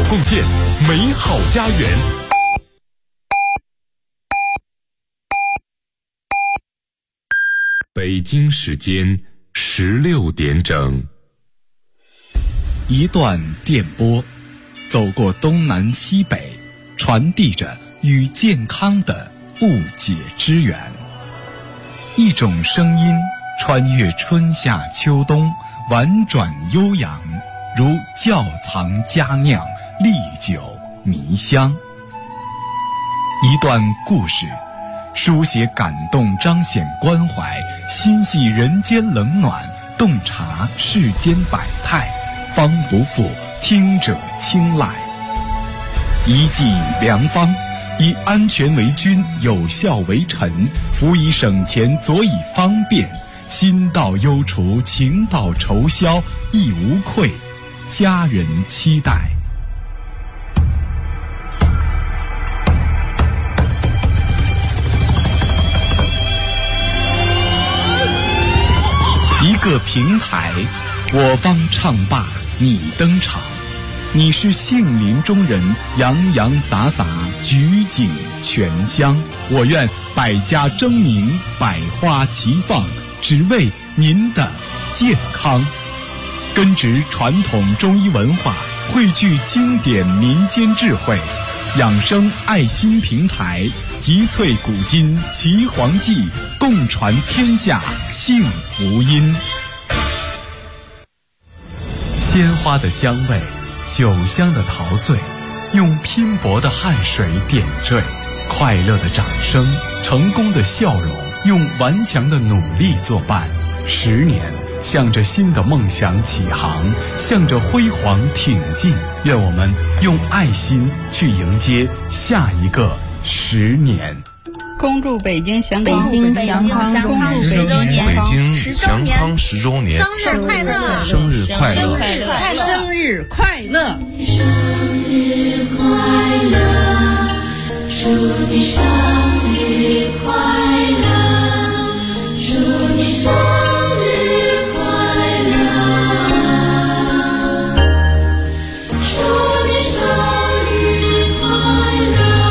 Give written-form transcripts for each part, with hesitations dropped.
共建美好家园。北京时间16点整。 一段电波，走过东南西北，传递着与健康的不解之缘。一种声音穿越春夏秋冬，婉转悠扬，如窖藏佳酿，历久弥香。一段故事，书写感动，彰显关怀，心系人间冷暖，洞察世间百态，方不负听者青睐。一剂良方，以安全为君，有效为臣，辅以省钱，佐以方便，心到忧除，情到愁消，亦无愧，家人期待。一个平台，我方唱罢你登场，你是杏林中人，洋洋洒洒，举景全香。我愿百家争鸣，百花齐放，只为您的健康。根植传统中医文化，汇聚经典民间智慧，养生爱心平台，集萃古今奇黄记，共传天下幸福音。鲜花的香味，酒香的陶醉，用拼搏的汗水点缀，快乐的掌声，成功的笑容，用顽强的努力作伴。10年，向着新的梦想起航，向着辉煌挺进。愿我们用爱心去迎接下一个10年。 恭祝北京祥康， 恭祝北京祥康10周年， 生日快乐， 生日快乐， 生日快乐， 生日快乐，祝你生日快乐，祝你生日快乐，祝你生日快乐。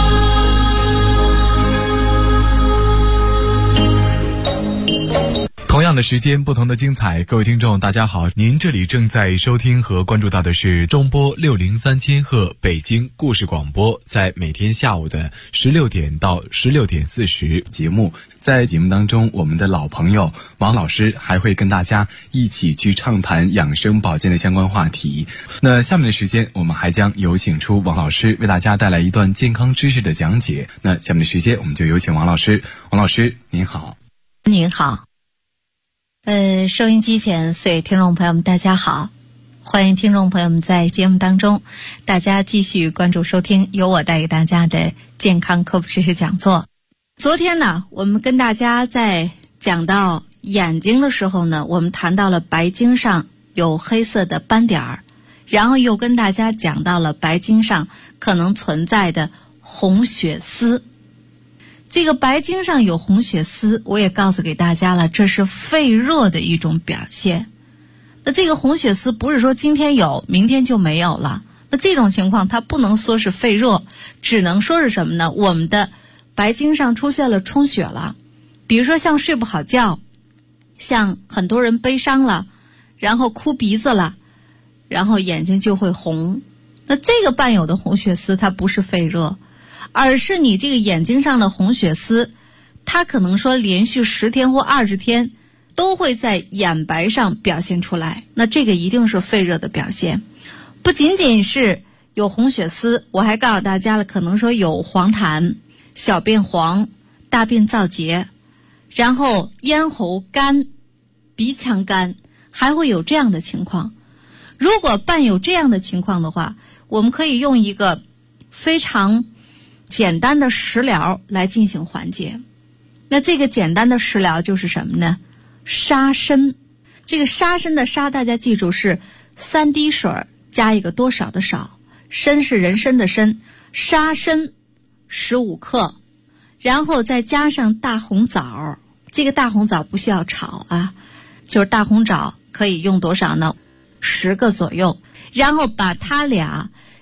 同样的时间，不同的精彩。各位听众大家好，您这里正在收听和关注到的是中波603千赫北京故事广播，在每天下午的16点到16点40节目。在节目当中，我们的老朋友王老师还会跟大家一起去畅谈养生保健的相关话题。那下面的时间，我们还将有请出王老师为大家带来一段健康知识的讲解。那下面的时间，我们就有请王老师。王老师您好。 您好。收音机前所有听众朋友们大家好，欢迎听众朋友们在节目当中大家继续关注收听由我带给大家的健康科普知识讲座。昨天呢，我们跟大家在讲到眼睛的时候呢，我们谈到了白睛上有黑色的斑点儿，然后又跟大家讲到了白睛上可能存在的红血丝。这个白睛上有红血丝，我也告诉给大家了，这是肺热的一种表现。那这个红血丝不是说今天有明天就没有了，那这种情况它不能说是肺热，只能说是什么呢？我们的白睛上出现了充血了，比如说像睡不好觉，像很多人悲伤了，然后哭鼻子了，然后眼睛就会红。那这个伴有的红血丝它不是肺热，而是你这个眼睛上的红血丝，它可能说连续10天或20天都会在眼白上表现出来，那这个一定是肺热的表现。不仅仅是有红血丝，我还告诉大家了，可能说有黄痰、小便黄、大便燥结，然后咽喉干、鼻腔干，还会有这样的情况。如果伴有这样的情况的话，我们可以用一个非常简单的食疗来进行缓解。那这个简单的食疗就是什么呢？沙参。这个沙参的沙大家记住是3滴水加一个多少的少，参是人参的参，沙参15克，然后再加上大红枣。这个大红枣不需要炒啊，就是大红枣可以用多少呢？10个左右，然后把它俩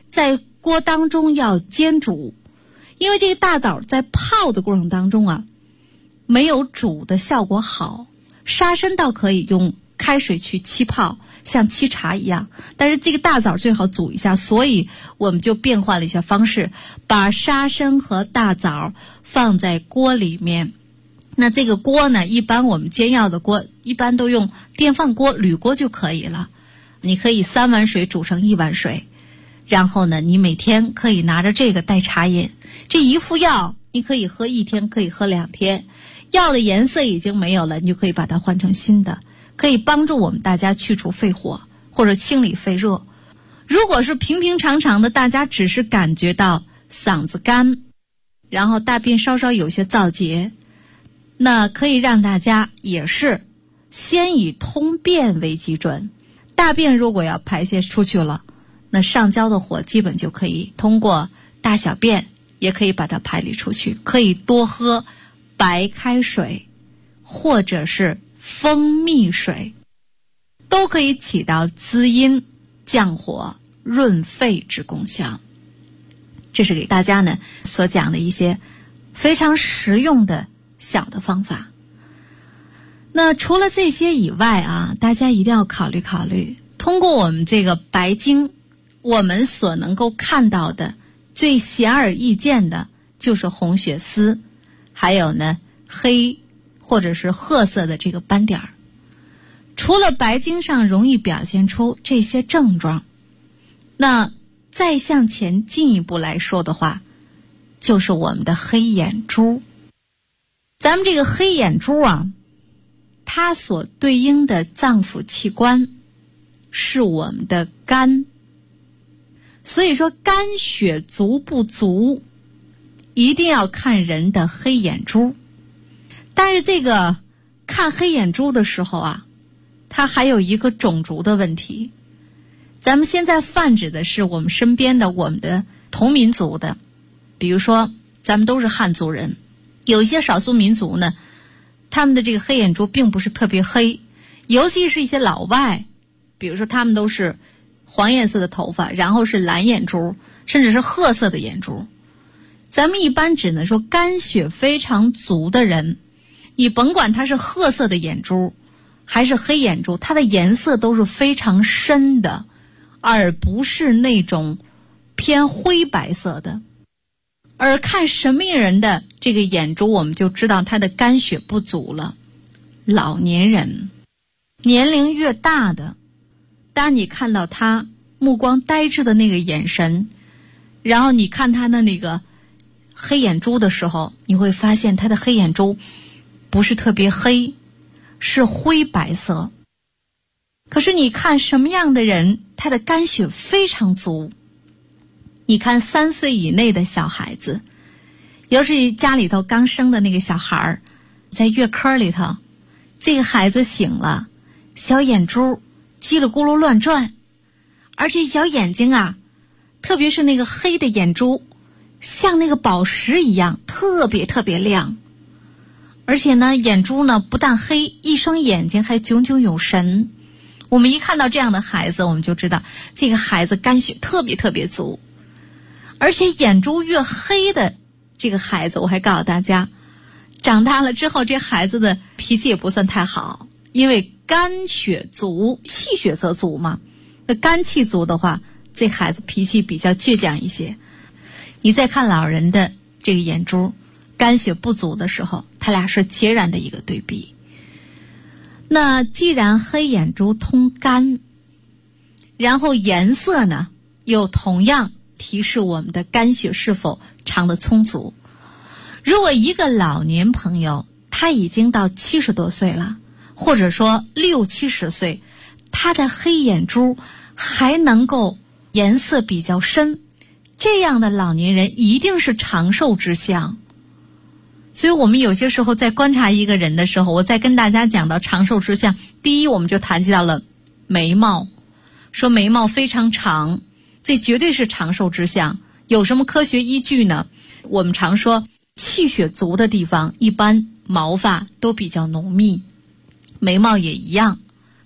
在锅当中要煎煮，因为这个大枣在泡的过程当中啊，没有煮的效果好。沙参倒可以用开水去沏泡，像沏茶一样，但是这个大枣最好煮一下，所以我们就变换了一下方式，把沙参和大枣放在锅里面。那这个锅呢，一般我们煎药的锅一般都用电饭锅、铝锅就可以了。你可以3碗水煮成1碗水，然后呢，你每天可以拿着这个代茶饮。这一副药你可以喝1天，可以喝2天。药的颜色已经没有了，你就可以把它换成新的，可以帮助我们大家去除肺火或者清理肺热。如果是平平常常的，大家只是感觉到嗓子干，然后大便稍稍有些燥结，那可以让大家也是先以通便为基准。大便如果要排泄出去了，那上焦的火基本就可以通过大小便也可以把它排离出去。可以多喝白开水或者是蜂蜜水，都可以起到滋阴降火润肺之功效。这是给大家呢所讲的一些非常实用的小的方法。那除了这些以外啊，大家一定要考虑考虑，通过我们这个白经，我们所能够看到的最显而易见的就是红血丝，还有呢黑或者是褐色的这个斑点儿。除了白经上容易表现出这些症状，那再向前进一步来说的话，就是我们的黑眼珠。咱们这个黑眼珠啊，它所对应的脏腑器官是我们的肝。所以说肝血足不足，一定要看人的黑眼珠。但是这个看黑眼珠的时候啊，它还有一个种族的问题。咱们现在泛指的是我们身边的我们的同民族的，比如说咱们都是汉族人，有一些少数民族呢，他们的这个黑眼珠并不是特别黑，尤其是一些老外，比如说他们都是黄颜色的头发，然后是蓝眼珠，甚至是褐色的眼珠。咱们一般只能说肝血非常足的人，你甭管他是褐色的眼珠还是黑眼珠，它的颜色都是非常深的，而不是那种偏灰白色的。而看什么人的这个眼珠，我们就知道他的肝血不足了。老年人，年龄越大的，当你看到他目光呆滞的那个眼神，然后你看他的那个黑眼珠的时候，你会发现他的黑眼珠不是特别黑，是灰白色。可是你看什么样的人他的肝血非常足，你看3岁以内的小孩子，尤其家里头刚生的那个小孩，在月科里头，这个孩子醒了，小眼珠叽里咕噜乱转，而且小眼睛啊，特别是那个黑的眼珠，像那个宝石一样，特别特别亮。而且呢，眼珠呢不但黑，一双眼睛还炯炯有神。我们一看到这样的孩子，我们就知道这个孩子肝血特别特别足。而且眼珠越黑的这个孩子，我还告诉大家，长大了之后这孩子的脾气也不算太好，因为肝血足，气血则足嘛。那肝气足的话，这孩子脾气比较倔强一些。你再看老人的这个眼珠，肝血不足的时候，他俩是截然的一个对比。那既然黑眼珠通肝，然后颜色呢又同样提示我们的肝血是否藏得充足。如果一个老年朋友他已经到70多岁了，或者说60、70岁，他的黑眼珠还能够颜色比较深，这样的老年人一定是长寿之象。所以我们有些时候在观察一个人的时候，我在跟大家讲到长寿之象，第一我们就谈及到了眉毛，说眉毛非常长，这绝对是长寿之象。有什么科学依据呢？我们常说气血足的地方一般毛发都比较浓密，眉毛也一样。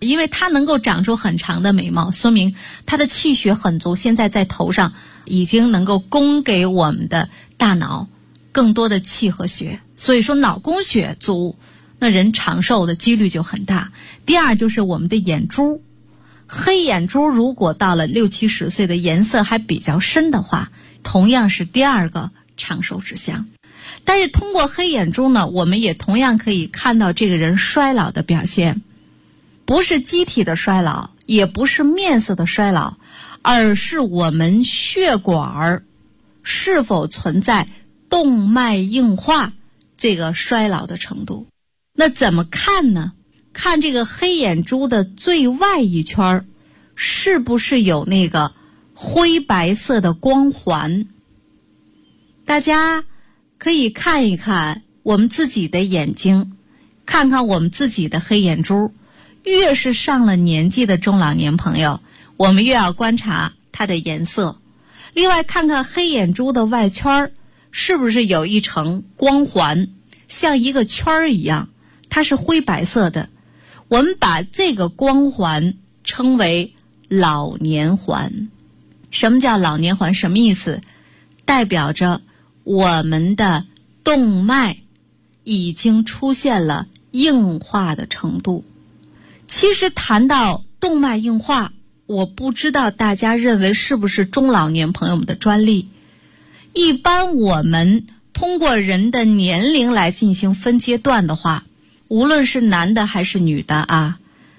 因为它能够长出很长的眉毛，说明它的气血很足，现在在头上已经能够供给我们的大脑更多的气和血，所以说脑供血足，那人长寿的几率就很大。第二就是我们的眼珠，黑眼珠如果到了60、70岁的颜色还比较深的话，同样是第二个长寿之象。但是通过黑眼珠呢，我们也同样可以看到这个人衰老的表现，不是机体的衰老，也不是面色的衰老，而是我们血管是否存在动脉硬化这个衰老的程度。那怎么看呢？看这个黑眼珠的最外一圈是不是有那个灰白色的光环。大家可以看一看我们自己的眼睛，看看我们自己的黑眼珠。越是上了年纪的中老年朋友，我们越要观察它的颜色。另外看看黑眼珠的外圈是不是有一层光环，像一个圈一样，它是灰白色的。我们把这个光环称为老年环。什么叫老年环？什么意思？代表着我们的动脉已经出现了硬化的程度。其实谈到动脉硬化，我不知道大家认为是不是中老年朋友们的专利。一般我们通过人的年龄来进行分阶段的话，无论是男的还是女的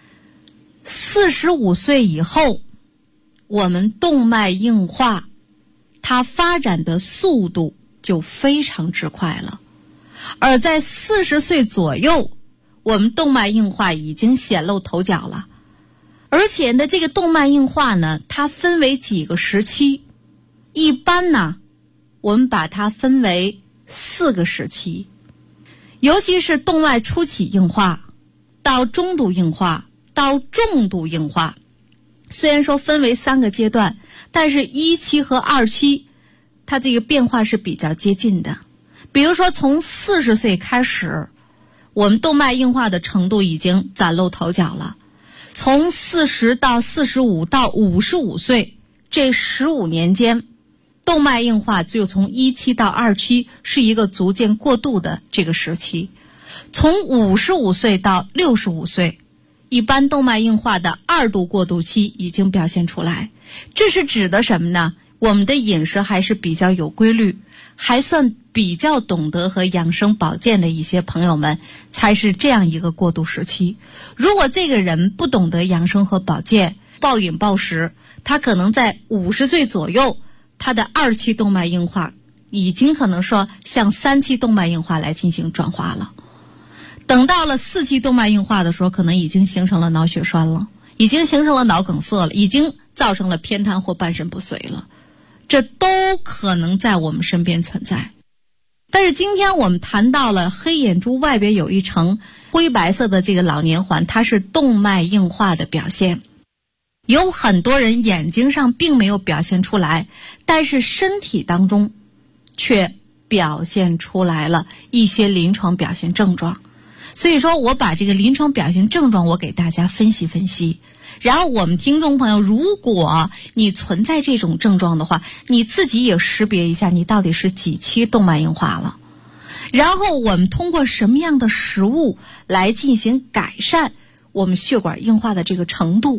45岁以后，我们动脉硬化它发展的速度就非常之快了。而在40岁左右，我们动脉硬化已经显露头角了。而且呢，这个动脉硬化呢，它分为几个时期。一般呢，我们把它分为4个时期。尤其是动脉初期硬化到中度硬化到重度硬化，虽然说分为3个阶段，但是1期和2期它这个变化是比较接近的。比如说从40岁开始，我们动脉硬化的程度已经崭露头角了。从40到45到55岁这15年间，动脉硬化就从1期到2期是一个逐渐过渡的这个时期。从55岁到65岁，一般动脉硬化的2度过渡期已经表现出来。这是指的什么呢？我们的饮食还是比较有规律，还算比较懂得和养生保健的一些朋友们，才是这样一个过渡时期。如果这个人不懂得养生和保健，暴饮暴食，他可能在50岁左右，他的2期动脉硬化已经可能说向3期动脉硬化来进行转化了。等到了4期动脉硬化的时候，可能已经形成了脑血栓了，已经形成了脑梗塞了，已经造成了偏瘫或半身不遂了。这都可能在我们身边存在。但是今天我们谈到了黑眼珠外边有一层灰白色的这个老年环，它是动脉硬化的表现。有很多人眼睛上并没有表现出来，但是身体当中却表现出来了一些临床表现症状。所以说我把这个临床表现症状我给大家分析分析，然后我们听众朋友，如果你存在这种症状的话，你自己也识别一下你到底是几期动脉硬化了，然后我们通过什么样的食物来进行改善我们血管硬化的这个程度。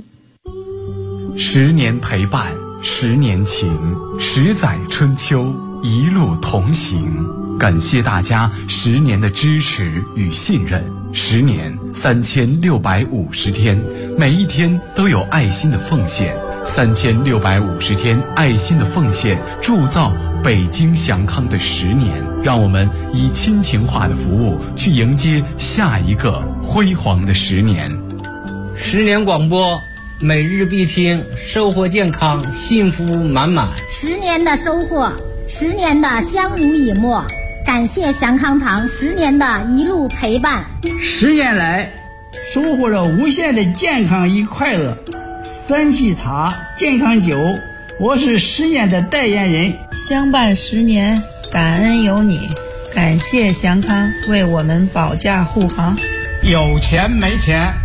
10年陪伴，10年情，10载春秋，一路同行。感谢大家10年的支持与信任，10年3650天，每一天都有爱心的奉献，3650天爱心的奉献，铸造北京祥康的10年。让我们以亲情化的服务去迎接下一个辉煌的10年。 10年广播，每日必听，收获健康，幸福满满。 10年的收获，10年的相濡以沫。感谢祥康堂10年的一路陪伴。 10年来，收获了无限的健康与快乐。三喜茶、健康酒，我是10年的代言人。 相伴10年，感恩有你。感谢祥康为我们保驾护航。 有钱没钱，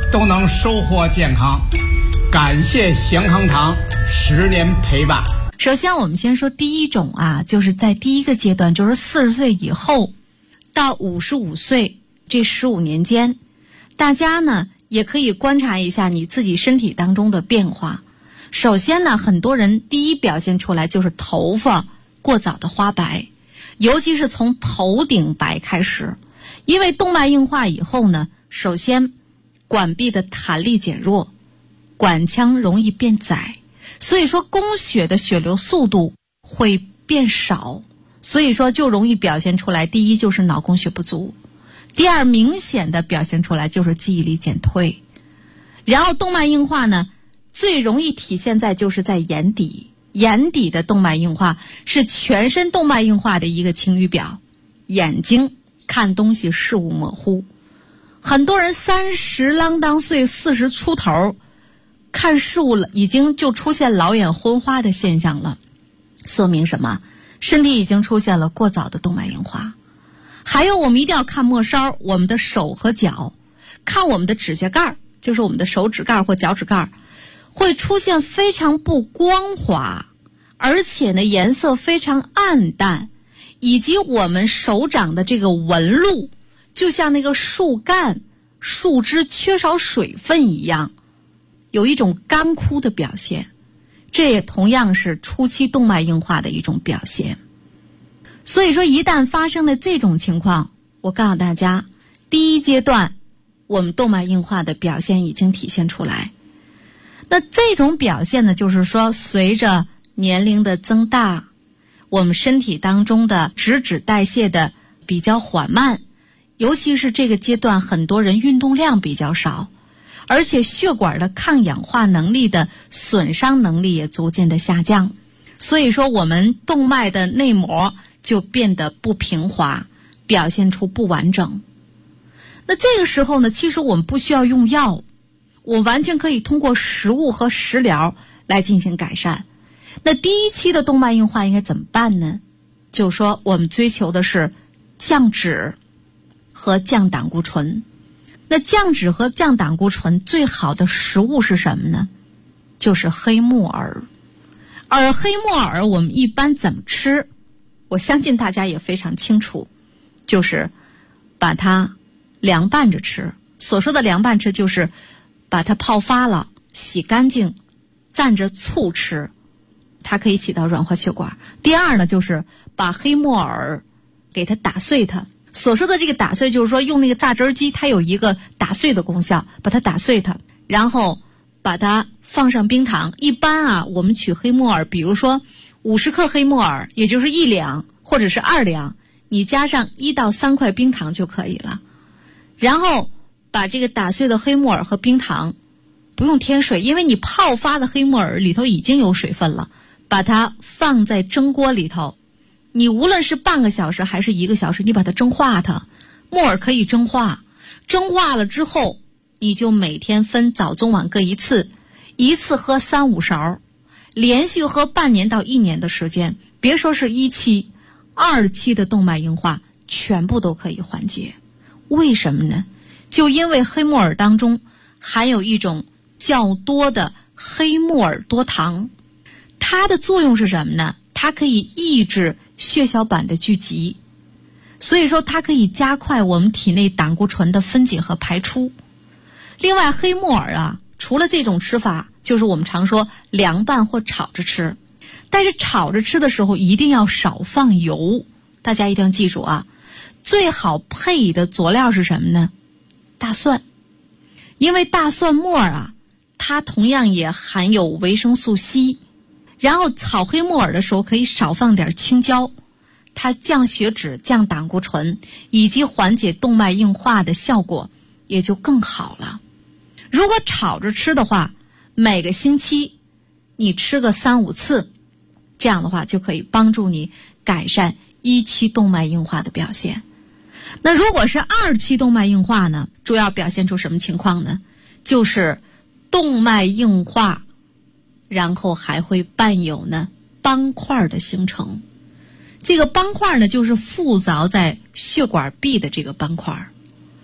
都能收获健康。感谢祥康堂10年陪伴。 首先我们先说第一种啊，就是在第一个阶段，就是40岁以后到55岁这15年间，大家呢也可以观察一下你自己身体当中的变化。首先呢，很多人第一表现出来就是头发过早的花白，尤其是从头顶白开始。因为动脉硬化以后呢，首先管壁的弹力减弱，管腔容易变窄，所以说供血的血流速度会变少，所以说就容易表现出来，第一就是脑供血不足，第二明显的表现出来就是记忆力减退。然后动脉硬化呢，最容易体现在就是在眼底，眼底的动脉硬化是全身动脉硬化的一个晴雨表，眼睛看东西视物模糊。很多人30啷当岁40出头看事物了，已经就出现老眼昏花的现象了，说明什么？身体已经出现了过早的动脉硬化。还有我们一定要看末梢，我们的手和脚，看我们的指甲盖，就是我们的手指盖或脚趾盖，会出现非常不光滑，而且呢颜色非常暗淡，以及我们手掌的这个纹路就像那个树干树枝缺少水分一样，有一种干枯的表现，这也同样是初期动脉硬化的一种表现。所以说一旦发生了这种情况，我告诉大家，第一阶段我们动脉硬化的表现已经体现出来。那这种表现呢，就是说随着年龄的增大，我们身体当中的脂代谢的比较缓慢，尤其是这个阶段很多人运动量比较少，而且血管的抗氧化能力的损伤能力也逐渐的下降，所以说我们动脉的内膜就变得不平滑，表现出不完整。那这个时候呢，其实我们不需要用药，我完全可以通过食物和食疗来进行改善。那第一期的动脉硬化应该怎么办呢？就是说我们追求的是降脂和降胆固醇。那降脂和降胆固醇最好的食物是什么呢？就是黑木耳。而黑木耳我们一般怎么吃？我相信大家也非常清楚，就是把它凉拌着吃。所说的凉拌吃，就是把它泡发了，洗干净，蘸着醋吃，它可以起到软化血管。第二呢，就是把黑木耳给它打碎它。所说的这个打碎，就是说用那个榨汁机，它有一个打碎的功效，把它打碎它，然后把它放上冰糖。一般啊，我们取黑木耳，比如说50克黑木耳，也就是1两或者是2两，你加上1到3块冰糖就可以了。然后把这个打碎的黑木耳和冰糖，不用添水，因为你泡发的黑木耳里头已经有水分了，把它放在蒸锅里头。你无论是半个小时还是1个小时，你把它蒸化它，木耳可以蒸化，蒸化了之后，你就每天分早中晚各一次，一次喝3-5勺，连续喝半年到1年的时间，别说是1期，2期的动脉硬化全部都可以缓解。为什么呢？就因为黑木耳当中含有一种较多的黑木耳多糖，它的作用是什么呢？它可以抑制血小板的聚集，所以说它可以加快我们体内胆固醇的分解和排出。另外黑木耳啊，除了这种吃法，就是我们常说凉拌或炒着吃，但是炒着吃的时候一定要少放油，大家一定要记住啊。最好配的佐料是什么呢？大蒜。因为大蒜末啊，它同样也含有维生素 C， 然后炒黑木耳的时候可以少放点青椒，它降血脂、降胆固醇以及缓解动脉硬化的效果也就更好了。如果炒着吃的话，每个星期你吃个3-5次，这样的话就可以帮助你改善1期动脉硬化的表现。那如果是2期动脉硬化呢，主要表现出什么情况呢？就是动脉硬化，然后还会伴有呢斑块的形成。这个斑块呢，就是附着在血管壁的这个斑块。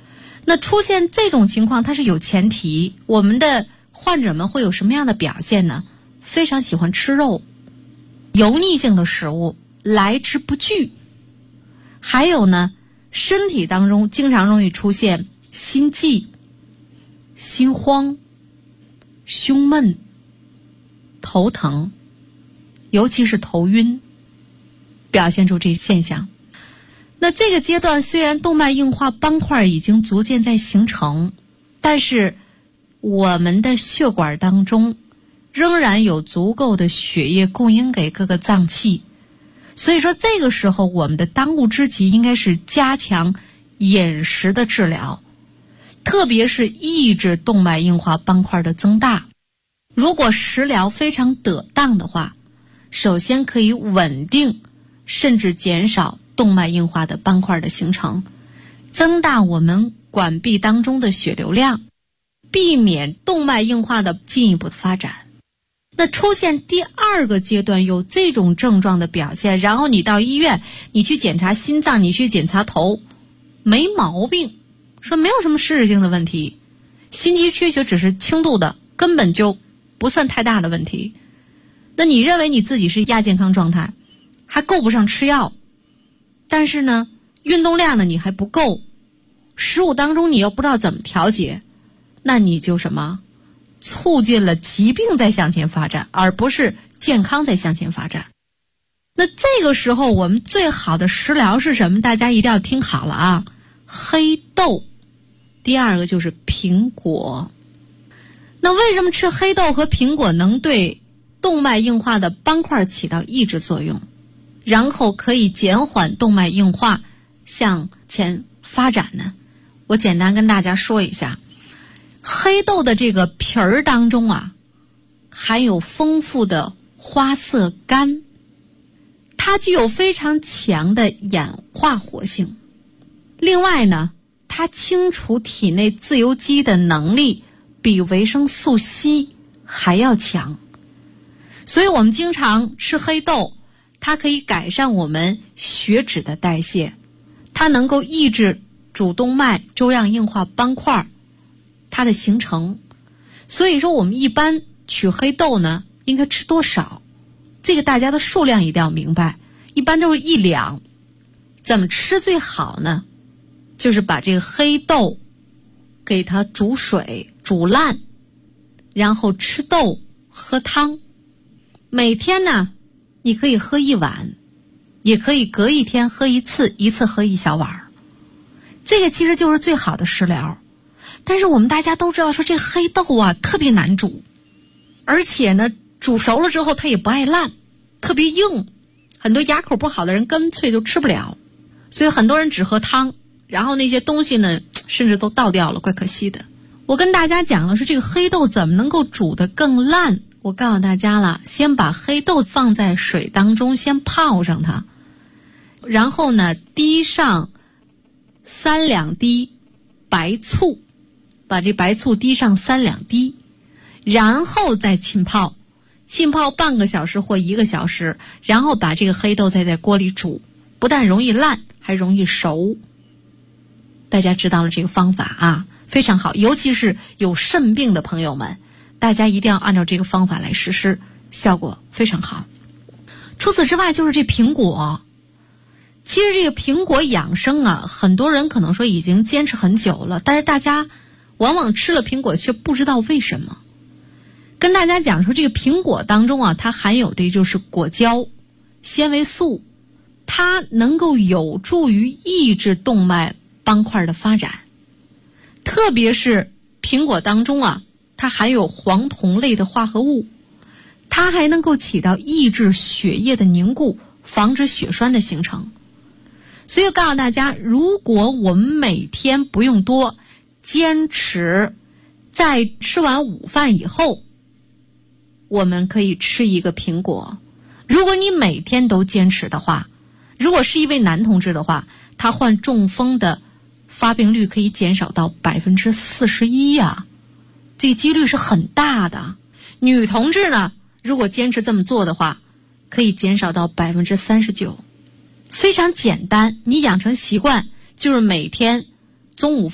那出现这种情况它是有前提，我们的患者们会有什么样的表现呢？非常喜欢吃肉，油腻性的食物来之不拒，还有呢，身体当中经常容易出现心悸、心慌、胸闷、头疼，尤其是头晕，表现出这个现象。那这个阶段虽然动脉硬化斑块已经逐渐在形成，但是我们的血管当中仍然有足够的血液供应给各个脏器，所以说这个时候我们的当务之急应该是加强饮食的治疗，特别是抑制动脉硬化斑块的增大。如果食疗非常得当的话，首先可以稳定甚至减少动脉硬化的斑块的形成，增大我们管壁当中的血流量，避免动脉硬化的进一步发展。那出现第二个阶段有这种症状的表现，然后你到医院，你去检查心脏，你去检查头，没毛病，说没有什么实质性的问题，心肌缺血只是轻度的，根本就不算太大的问题。那你认为你自己是亚健康状态，还够不上吃药，但是呢，运动量呢你还不够，食物当中你又不知道怎么调节，那你就什么？促进了疾病在向前发展，而不是健康在向前发展。那这个时候我们最好的食疗是什么？大家一定要听好了啊！黑豆。第二个就是苹果。那为什么吃黑豆和苹果能对动脉硬化的斑块起到抑制作用，然后可以减缓动脉硬化向前发展呢？我简单跟大家说一下，黑豆的这个皮儿当中啊，含有丰富的花色苷，它具有非常强的氧化活性。另外呢，它清除体内自由基的能力比维生素 C 还要强。所以我们经常吃黑豆，它可以改善我们血脂的代谢，它能够抑制主动脉粥样硬化斑块它的形成。所以说我们一般取黑豆呢，应该吃多少？这个大家的数量一定要明白，一般都是1两。怎么吃最好呢？就是把这个黑豆给它煮水煮烂，然后吃豆喝汤。每天呢你可以喝1碗，也可以隔一天喝一次，一次喝1小碗。这个其实就是最好的食疗。但是我们大家都知道说这黑豆啊特别难煮，而且呢煮熟了之后它也不爱烂，特别硬，很多牙口不好的人干脆就吃不了，所以很多人只喝汤，然后那些东西呢甚至都倒掉了，怪可惜的。我跟大家讲了说这个黑豆怎么能够煮得更烂，我告诉大家了，先把黑豆放在水当中先泡上它，然后呢滴上3两滴白醋，把这白醋滴上3两滴，然后再浸泡，浸泡半个小时或1个小时，然后把这个黑豆再在锅里煮，不但容易烂还容易熟。大家知道了这个方法啊，非常好，尤其是有肾病的朋友们，大家一定要按照这个方法来实施，效果非常好。除此之外就是这苹果。其实这个苹果养生啊，很多人可能说已经坚持很久了，但是大家往往吃了苹果却不知道为什么。跟大家讲说这个苹果当中啊，它含有的就是果胶、纤维素，它能够有助于抑制动脉斑块的发展。特别是苹果当中啊，它含有黄酮类的化合物，它还能够起到抑制血液的凝固，防止血栓的形成。所以告诉大家，如果我们每天不用多，坚持在吃完午饭以后，我们可以吃1个苹果。如果你每天都坚持的话，如果是一位男同志的话，他患中风的发病率可以减少到41%呀，这个几率是很大的。女同志呢，如果坚持这么做的话，可以减少到39%。非常简单，你养成习惯，就是每天中午饭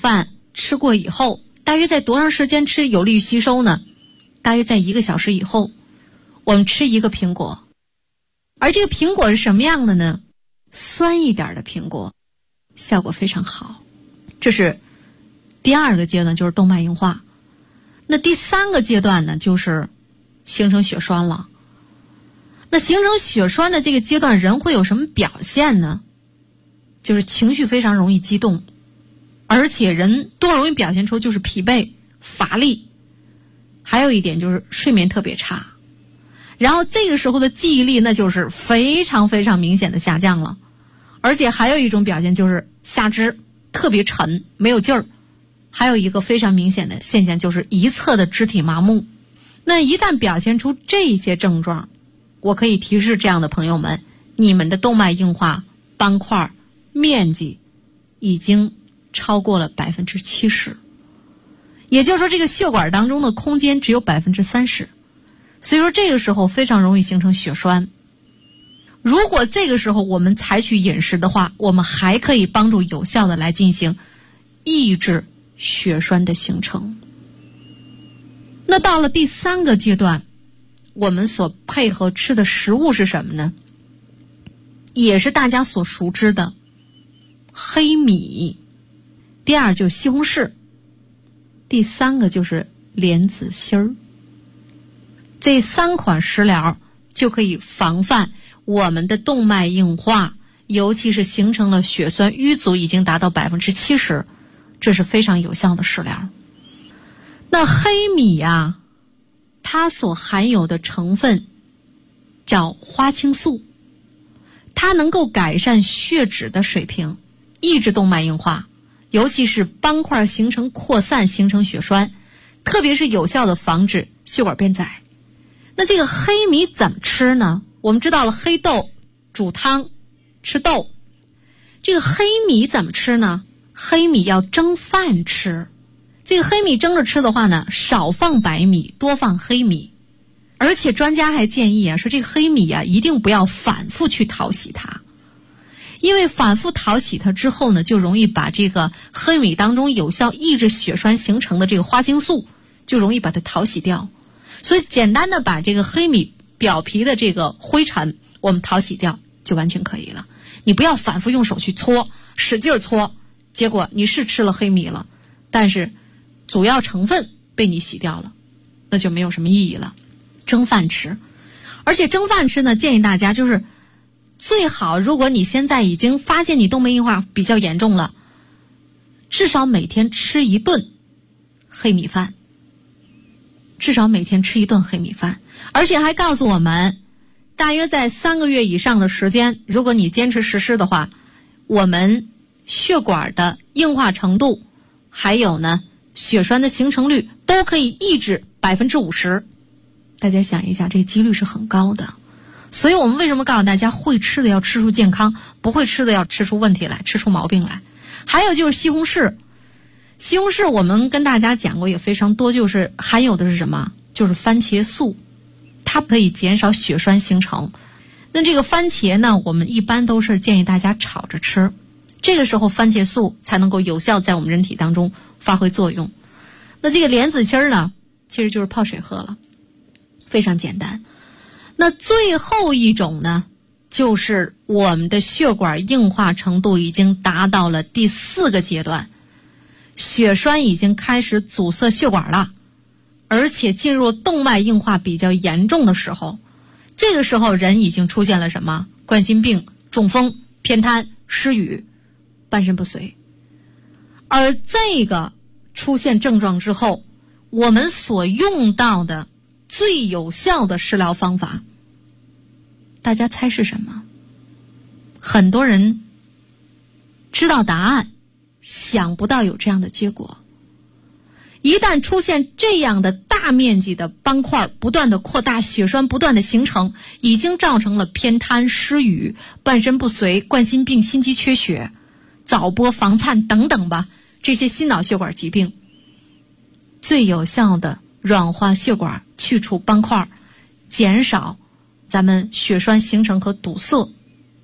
吃过以后，大约在多长时间吃有利于吸收呢？大约在1个小时以后，我们吃1个苹果。而这个苹果是什么样的呢？酸一点的苹果，效果非常好。这是第2个阶段，就是动脉硬化。那第3个阶段呢，就是形成血栓了。那形成血栓的这个阶段，人会有什么表现呢？就是情绪非常容易激动，而且人多容易表现出就是疲惫、乏力，还有一点就是睡眠特别差。然后这个时候的记忆力那就是非常非常明显的下降了，而且还有一种表现就是下肢特别沉，没有劲儿。还有一个非常明显的现象就是一侧的肢体麻木。那一旦表现出这些症状，我可以提示这样的朋友们，你们的动脉硬化斑块面积已经超过了 70%， 也就是说这个血管当中的空间只有 30%， 所以说这个时候非常容易形成血栓。如果这个时候我们采取饮食的话，我们还可以帮助有效的来进行抑制血栓的形成。那到了第3个阶段，我们所配合吃的食物是什么呢？也是大家所熟知的黑米，第2就是西红柿，第3个就是莲子心儿。这3款食疗就可以防范我们的动脉硬化，尤其是形成了血栓淤阻已经达到 70%， 这是非常有效的食疗。那黑米啊，它所含有的成分叫花青素，它能够改善血脂的水平，抑制动脉硬化，尤其是斑块形成扩散，形成血栓，特别是有效的防止血管变窄。那这个黑米怎么吃呢？我们知道了黑豆煮汤吃豆，这个黑米怎么吃呢？黑米要蒸饭吃。这个黑米蒸着吃的话呢，少放白米，多放黑米。而且专家还建议啊，说这个黑米啊，一定不要反复去淘洗它，因为反复淘洗它之后呢，就容易把这个黑米当中有效抑制血栓形成的这个花青素，就容易把它淘洗掉。所以简单的把这个黑米表皮的这个灰尘我们淘洗掉就完全可以了。你不要反复用手去搓，使劲搓，结果你是吃了黑米了，但是主要成分被你洗掉了，那就没有什么意义了。蒸饭吃，而且蒸饭吃呢，建议大家就是最好，如果你现在已经发现你动脉硬化比较严重了，至少每天吃1顿黑米饭，至少每天吃1顿黑米饭。而且还告诉我们，大约在3个月以上的时间，如果你坚持实施的话，我们血管的硬化程度还有呢血栓的形成率都可以抑制 50%。 大家想一下，这个几率是很高的。所以我们为什么告诉大家，会吃的要吃出健康，不会吃的要吃出问题来，吃出毛病来。还有就是西红柿，西红柿我们跟大家讲过也非常多，就是含有的是什么？就是番茄素，它可以减少血栓形成。那这个番茄呢，我们一般都是建议大家炒着吃，这个时候番茄素才能够有效在我们人体当中发挥作用。那这个莲子心呢，其实就是泡水喝了，非常简单。那最后一种呢，就是我们的血管硬化程度已经达到了第4个阶段，血栓已经开始阻塞血管了，而且进入动脉硬化比较严重的时候，这个时候人已经出现了什么？冠心病、中风、偏瘫、失语、半身不遂。而这个出现症状之后，我们所用到的最有效的食疗方法，大家猜是什么？很多人知道答案，想不到有这样的结果。一旦出现这样的大面积的斑块不断的扩大，血栓不断的形成，已经造成了偏瘫、失语、半身不遂、冠心病、心肌缺血、早搏、房颤等等吧，这些心脑血管疾病，最有效的软化血管，去除斑块，减少咱们血栓形成和堵塞，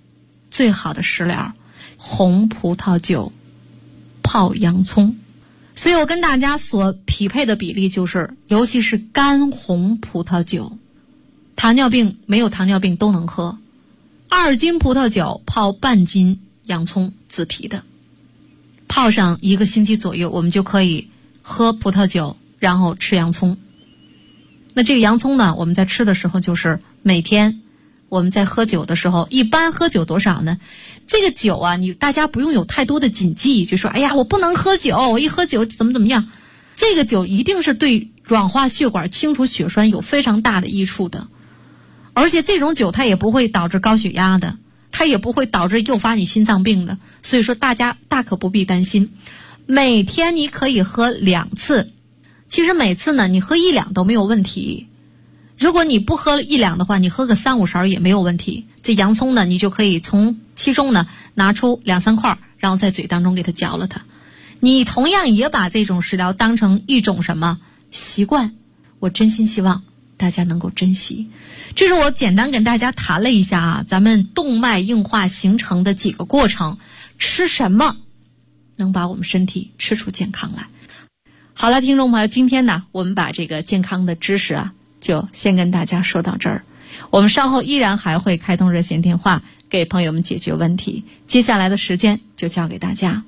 最好的食疗，红葡萄酒泡洋葱。 所以我跟大家所匹配的比例就是，尤其是干红葡萄酒，糖尿病没有糖尿病都能喝。2斤葡萄酒泡半斤洋葱紫皮的，泡上1个星期左右，我们就可以喝葡萄酒，然后吃洋葱。那这个洋葱呢，我们在吃的时候就是每天我们在喝酒的时候，一般喝酒多少呢？这个酒啊，大家不用有太多的谨记，就说哎呀我不能喝酒，我一喝酒怎么样。这个酒一定是对软化血管、清除血栓有非常大的益处的。而且这种酒它也不会导致高血压的，它也不会导致诱发你心脏病的，所以说大家大可不必担心。每天你可以喝2次，其实每次呢你喝1两都没有问题。如果你不喝1两的话，你喝个3、5勺也没有问题。这洋葱呢，你就可以从其中呢拿出2、3块，然后在嘴当中给它嚼了它。你同样也把这种食疗当成一种什么习惯，我真心希望大家能够珍惜。这是我简单跟大家谈了一下啊，咱们动脉硬化形成的几个过程，吃什么能把我们身体吃出健康来。好了，听众朋友，今天呢我们把这个健康的知识啊就先跟大家说到这儿，我们稍后依然还会开通热线电话给朋友们解决问题，接下来的时间就交给大家。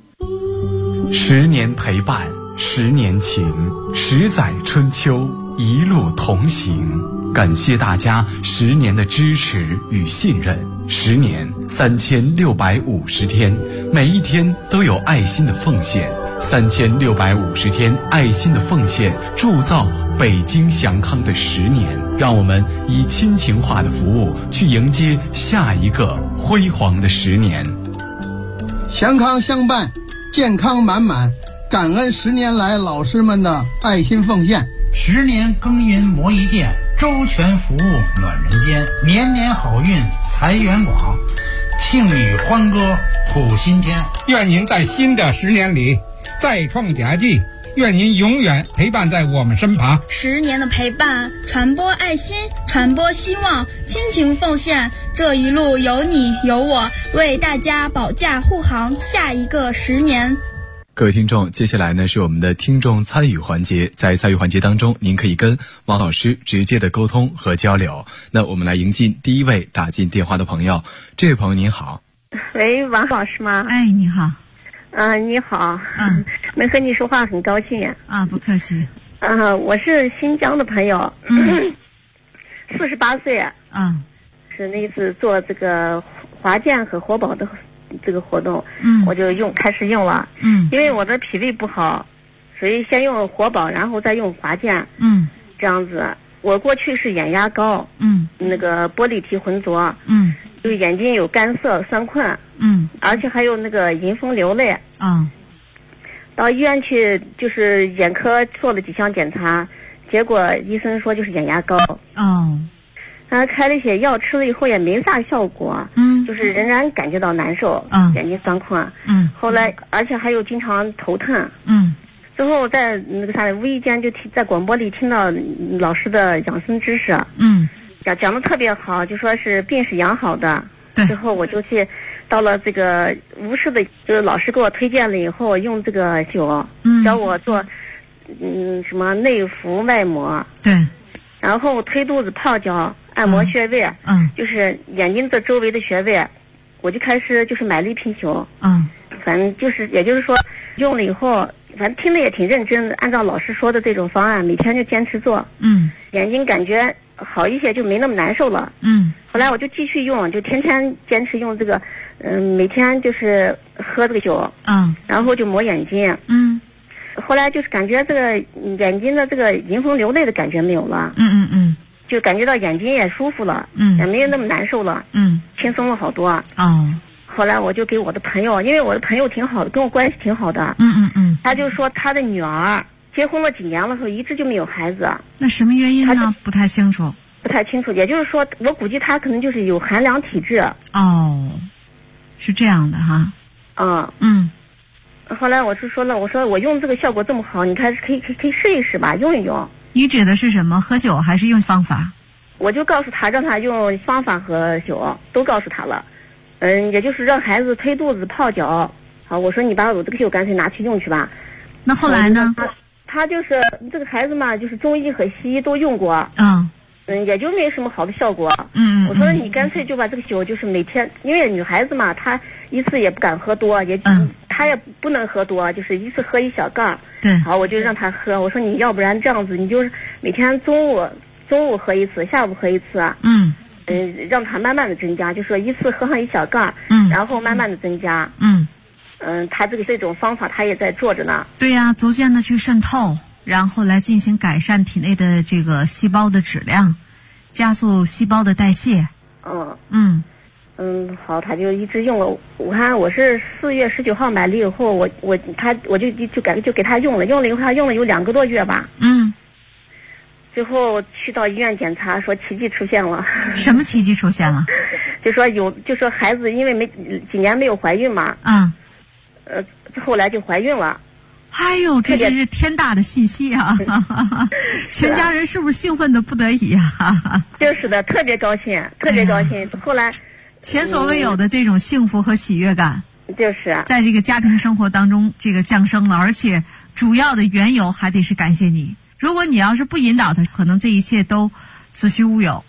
10年陪伴，10年情，10载春秋，一路同行。感谢大家10年的支持与信任，10年3650天，每一天都有爱心的奉献，3650天爱心的奉献，铸造北京祥康的10年。让我们以亲情化的服务去迎接下一个辉煌的10年。 祥康相伴，健康满满，感恩10年来老师们的爱心奉献。 10年耕耘磨一剑，周全服务暖人间，年年好运财源广，庆语欢歌吐新天。 愿您在新的10年里再创佳绩，愿您永远陪伴在我们身旁。 10年的陪伴，传播爱心，传播希望，亲情奉献，这一路有你有我，为大家保驾护航下一个10年。 各位听众，接下来呢是我们的听众参与环节，在参与环节当中，您可以跟王老师直接的沟通和交流。那我们来迎进第一位打进电话的朋友。这位朋友您好。 喂，王老师吗？ 哎，你好。 你好。能和你说话很高兴呀。 不客气。 我是新疆的朋友。48岁。是那次做这个华健和活宝的这个活动，我就开始用了。因为我的脾胃不好，所以先用活宝，然后再用华健。这样子。我过去是眼压高，那个玻璃体浑浊，就眼睛有干涩、酸困，而且还有那个迎风流泪。到医院去，就是眼科做了几项检查，结果医生说就是眼压高。他开了一些药，吃了以后也没啥效果。就是仍然感觉到难受，眼睛酸困。后来而且还有经常头疼。之后在那个啥，无意间就在广播里听到老师的养生知识。讲的特别好，就说是病是养好的。之后我就去到了这个无锡的，就是老师给我推荐了以后，用这个酒，教我做什么内服外抹。然后推肚子、泡脚、按摩穴位，就是眼睛这周围的穴位，我就开始就是买了一瓶酒。反正就是也就是说用了以后，反正听得也挺认真的，按照老师说的这种方案，每天就坚持做。眼睛感觉好一些，就没那么难受了。后来我就继续用，就天天坚持用这个，每天就是喝这个酒。然后就抹眼睛。后来就是感觉这个眼睛的这个迎风流泪的感觉没有了。就感觉到眼睛也舒服了。也没有那么难受了。轻松了好多。后来我就给我的朋友，因为我的朋友挺好的，跟我关系挺好的。他就说他的女儿结婚了几年了，一直就没有孩子。 那什么原因呢？不太清楚。 也就是说，我估计他可能就是有寒凉体质。 是这样的哈。 后来我是说了，我说我用这个效果这么好，你看可以试一试吧，用一用。 你指的是什么？喝酒还是用方法？ 我就告诉他，让他用方法和酒都告诉他了。也就是让孩子推肚子、泡脚。好，我说你把我这个酒干脆拿去用去吧。 那后来呢？ 他就是这个孩子嘛，就是中医和西医都用过，也就没什么好的效果。我说你干脆就把这个酒，就是每天，因为女孩子嘛，她一次也不敢喝多，她也不能喝多，就是一次喝一小盖。 对。 好，我就让她喝。我说你要不然这样子，你就是每天中午喝一次，下午喝一次。让她慢慢的增加，就说一次喝上一小盖，然后慢慢的增加。他这种方法他也在做着呢。 对呀，逐渐的去渗透，然后来进行改善体内的这个细胞的质量，加速细胞的代谢。 好，他就一直用了。我看我是4月19号买了以后，我就给他用了以后，他用了有2个多月吧。最后去到医院检查，说奇迹出现了。 什么奇迹出现了？ 就说孩子因为几年没有怀孕嘛。后来就怀孕了。 哎呦，这真是天大的信息啊！全家人是不是兴奋的不得已啊？ 就是的，特别高兴，特别高兴。后来前所未有的这种幸福和喜悦感， 就是在这个家庭生活当中这个降生了，而且主要的缘由还得是感谢你。如果你要是不引导他，可能这一切都子虚乌有。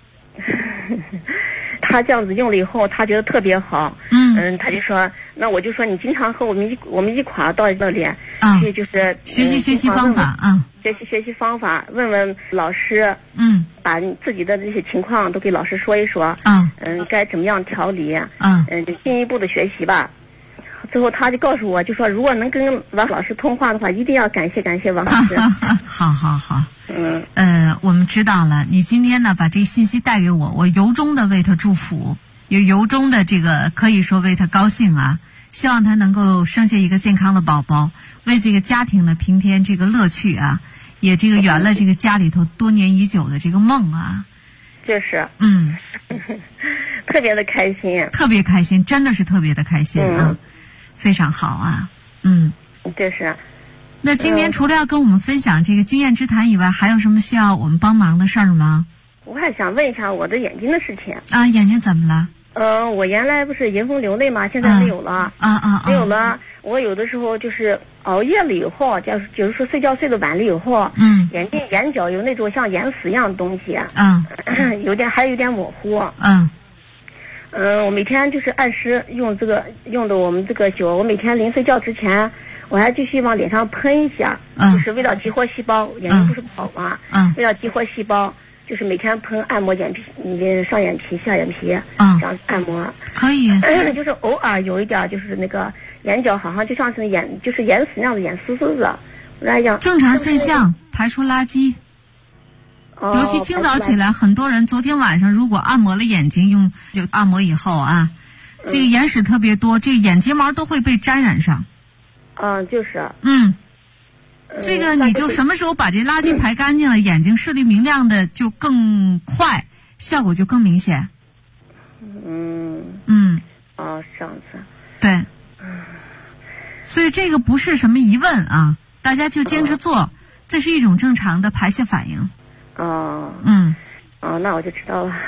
他这样子用了以后，他觉得特别好。他就说，那我就说你经常和我们一块儿到那里，去就是学习方法学习方法，问问老师，把你自己的这些情况都给老师说一说，该怎么样调理，就进一步的学习吧。最后他就告诉我，就说如果能跟王老师通话的话，一定要感谢王老师。 好。我们知道了。你今天呢把这个信息带给我，我由衷的为他祝福，也由衷的这个可以说为他高兴啊。希望他能够生下一个健康的宝宝，为这个家庭呢平添这个乐趣啊，也这个圆了这个家里头多年已久的这个梦啊。 就是特别的开心， 特别开心，真的是特别的开心啊。非常好啊。 就是。 那今天除了要跟我们分享这个经验之谈以外，还有什么需要我们帮忙的事儿吗？ 我还想问一下我的眼睛的事情。 眼睛怎么了？ 我原来不是迎风流泪吗？现在没有了。没有了。我有的时候就是熬夜了以后，就是说睡觉睡得晚了以后，眼角有那种像眼屎一样的东西，还有点模糊。我每天就是按时用的我们这个酒，我每天临睡觉之前，我还继续往脸上喷一下，就是为了激活细胞，眼睛不是不好嘛，为了激活细胞，就是每天喷按摩眼皮、上眼皮、下眼皮，这样按摩。 可以。 就是偶尔有一点，就是那个眼角好像就像是眼屎那样的，眼丝丝的， 正常现象，排出垃圾。尤其清早起来，很多人昨天晚上如果按摩了眼睛，就按摩以后啊，这个眼屎特别多，这个眼睫毛都会被沾染上。 就是。 这个你就什么时候把这垃圾排干净了，眼睛视力明亮的就更快，效果就更明显。 这样子。 对。所以这个不是什么疑问啊，大家就坚持做，这是一种正常的排泄反应。 那我就知道了。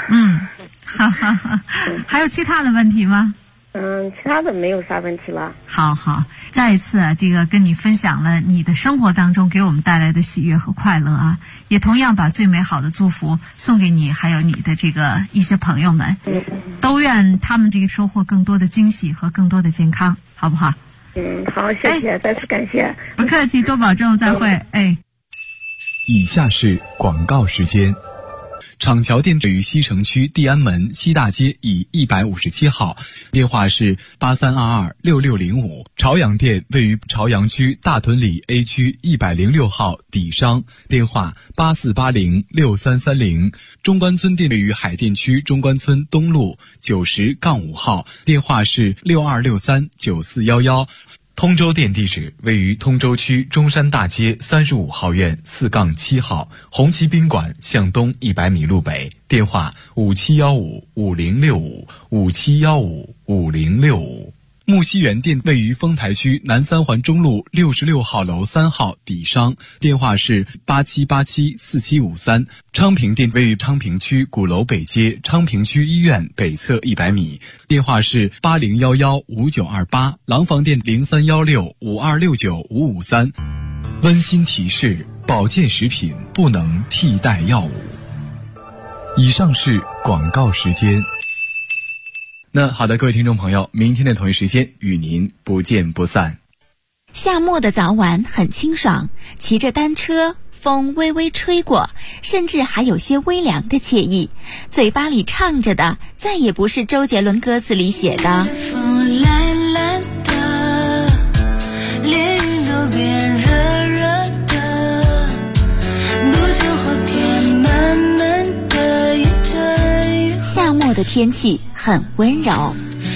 还有其他的问题吗？ 其他的没有啥问题了。 好，再一次这个跟你分享了你的生活当中给我们带来的喜悦和快乐啊，也同样把最美好的祝福送给你，还有你的这个一些朋友们，都愿他们这个收获更多的惊喜和更多的健康，好不好？ 好，谢谢，再次感谢。 不客气，多保重，再会。 以下是广告时间。厂桥店位于西城区地安门西大街以157号，电话是83226605。朝阳店位于朝阳区大屯里 A 区106号底商，电话84806330。中关村店位于海淀区中关村东路90-5号，电话是62639411。通州店地址位于通州区中山大街35号院4-7号，红旗宾馆向东100米路北，电话57155065，57155065。木樨园店位于丰台区南三环中路66号楼3号底商，电话是87874753。昌平店位于昌平区鼓楼北街昌平区医院北侧100米，电话是80115928。廊坊店031652695553。 温馨提示：保健食品不能替代药物。以上是广告时间。那好的，各位听众朋友，明天的同一时间与您不见不散。 夏末的早晚很清爽，骑着单车，风微微吹过，甚至还有些微凉的惬意。嘴巴里唱着的，再也不是周杰伦歌词里写的风蓝蓝的，连云都变热热的，不久后天慢慢的越转越夏末的天气很温柔。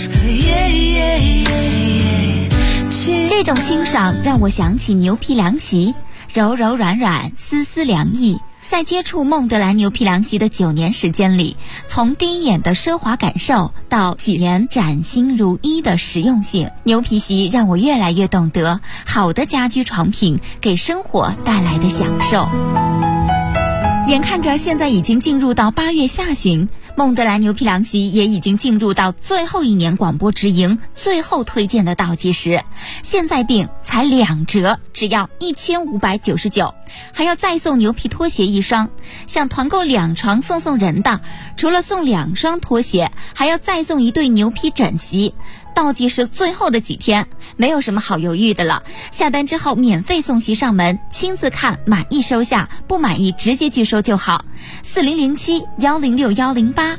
这种清爽让我想起牛皮凉席，柔柔软软，丝丝凉意。在接触孟德兰牛皮凉席的9年时间里，从第一眼的奢华感受到几年崭新如一的实用性，牛皮席让我越来越懂得好的家居床品给生活带来的享受。眼看着现在已经进入到8月下旬，孟德兰牛皮凉席也已经进入到最后一年广播直营最后推荐的倒计时，现在订才2折，只要1599，还要再送牛皮拖鞋1双。想团购2床送人的，除了送2双拖鞋，还要再送1对牛皮枕席。倒计时最后的几天，没有什么好犹豫的了。下单之后免费送席上门，亲自看，满意收下，不满意直接拒收就好。4007-106-108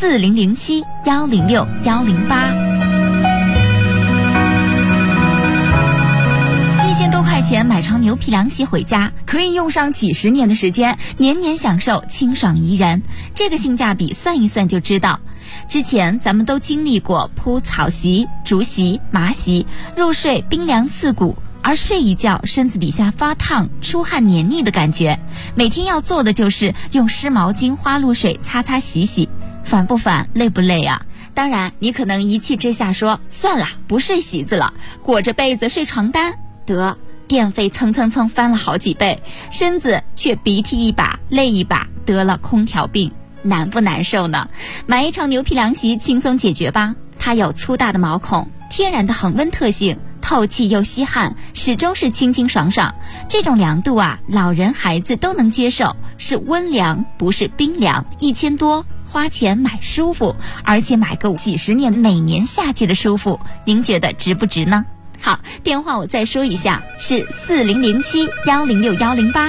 4007-106-108。1000多块钱买床牛皮凉席回家，可以用上几十年的时间，年年享受清爽宜人。这个性价比算一算就知道。之前咱们都经历过铺草席、竹席、麻席，入睡冰凉刺骨，而睡一觉身子底下发烫、出汗黏腻的感觉。每天要做的就是用湿毛巾、花露水擦擦洗洗，烦不烦？累不累啊？当然，你可能一气之下说算了，不睡席子了，裹着被子睡床单。得，电费蹭翻了好几倍，身子却鼻涕一把泪一把，得了空调病，难不难受呢？买一床牛皮凉席轻松解决吧。它有粗大的毛孔，天然的恒温特性，透气又吸汗，始终是清清爽爽。这种凉度啊，老人孩子都能接受，是温凉不是冰凉。1000多花钱买舒服，而且买个几十年每年夏季的舒服，您觉得值不值呢？好，电话我再说一下，是4007-106-108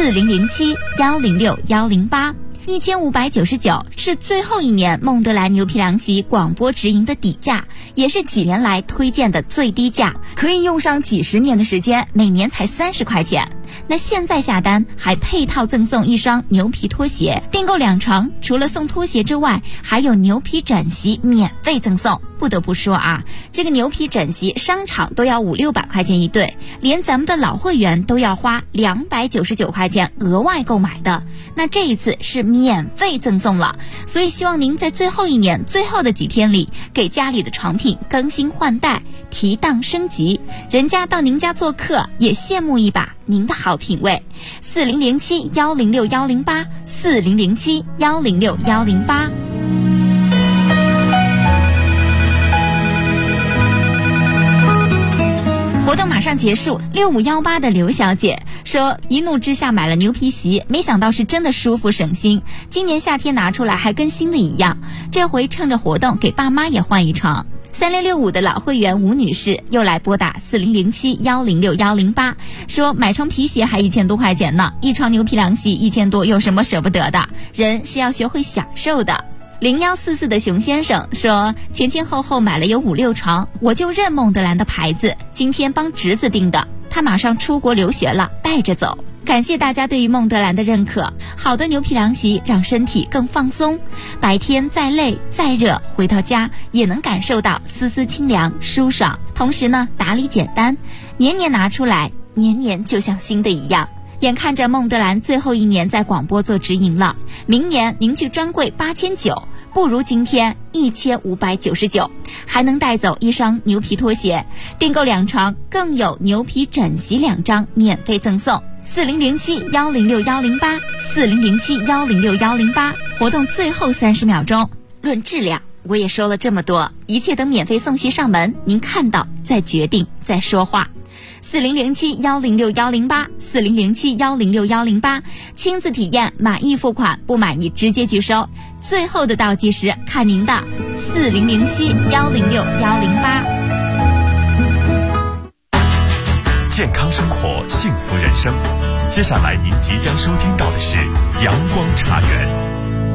4007-106-108。1599是最后一年孟德兰牛皮凉席广播直营的底价，也是几年来推荐的最低价，可以用上几十年的时间，每年才30块钱。那现在下单还配套赠送1双牛皮拖鞋，订购2床，除了送拖鞋之外，还有牛皮枕席免费赠送。不得不说啊，这个牛皮枕席商场都要500-600块钱一对，连咱们的老会员都要花299块钱额外购买的，那这一次是免费赠送了。所以希望您在最后一年最后的几天里，给家里的床品更新换代，提档升级，人家到您家做客也羡慕一把您的好品味。4007-106-108 4007-106-108。活动马上结束，6518的刘小姐说，一怒之下买了牛皮席，没想到是真的舒服省心，今年夏天拿出来还跟新的一样，这回趁着活动给爸妈也换一床。3665的老会员吴女士又来拨打4007-106-108，说买床皮鞋还1000多块钱呢，一床牛皮凉席1000多，有什么舍不得的？人是要学会享受的。0144的熊先生说，前后后买了有5-6床，我就认孟德兰的牌子，今天帮侄子订的，他马上出国留学了，带着走。感谢大家对于孟德兰的认可，好的牛皮凉席让身体更放松，白天再累再热，回到家也能感受到丝丝清凉舒爽，同时呢打理简单，年年拿出来，年年就像新的一样。眼看着孟德兰最后一年在广播做直营了，明年您去专柜8900，不如今天1599，还能带走1双牛皮拖鞋，订购2床更有牛皮枕席2张免费赠送。4007-106-108 4007-106-108，活动最后30秒钟。论质量我也说了这么多，一切等免费送席上门，您看到再决定再说话。 4007106108，4007106108，亲自体验，满意付款，不满意直接拒收。最后的倒计时看您的4007106108。 健康生活，幸福人生。接下来您即将收听到的是阳光茶园。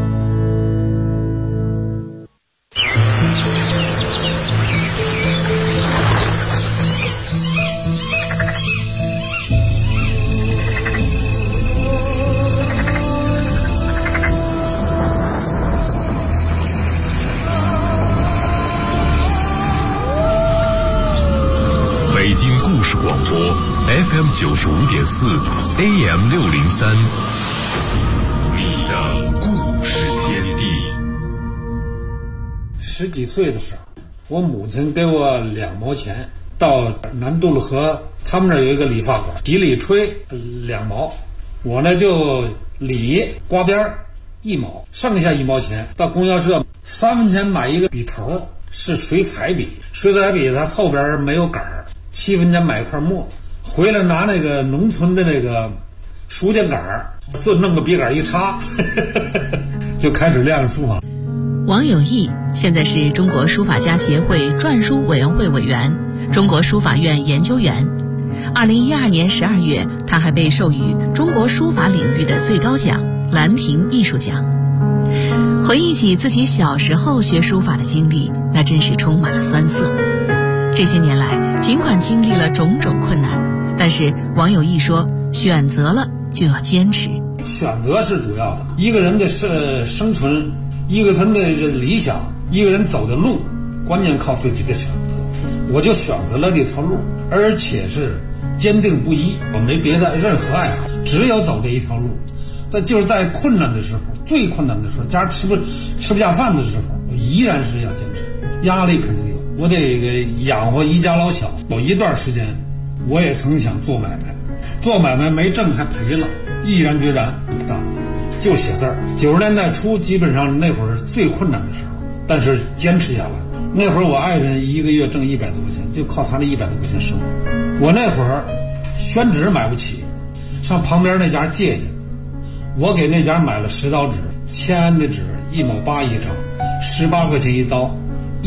北京故事广播 FM 95.4 AM 603，你的故事天地。 10几岁的时候，我母亲给我2毛钱，到南渡路河，他们那儿有一个理发馆，洗理吹2毛，我呢就理刮边1毛，剩下1毛钱到供销社3分钱买一个笔头，是水彩笔，水彩笔它后边没有杆儿，7分钱买一块墨，回来拿那个农村的那个书架杆儿，就弄个笔杆一插，就开始练书法。 王有义现在是中国书法家协会篆书委员会委员、中国书法院研究员。2012年12月，他还被授予中国书法领域的最高奖兰亭艺术奖。回忆起自己小时候学书法的经历，那真是充满了酸涩。这些年来，尽管经历了种种困难，但是王有义说，选择了就要坚持。 选择是主要的，一个人的生存，一个人的理想，一个人走的路，关键靠自己的选择。我就选择了这条路，而且是坚定不移，我没别的任何爱好，只有走这一条路。但就是在困难的时候，最困难的时候，家吃不下饭的时候，我依然是要坚持，压力肯定有。我得养活一家老小。有一段时间，我也曾想做买卖，做买卖没挣还赔了，毅然决然不干，就写字儿。90年代初，基本上那会儿最困难的时候，但是坚持下来。那会儿我爱人一个月挣100多块钱，就靠他那100多块钱生活。我那会儿宣纸买不起，上旁边那家借去，我给那家买了10刀纸，签的纸1毛8一张，18块钱一刀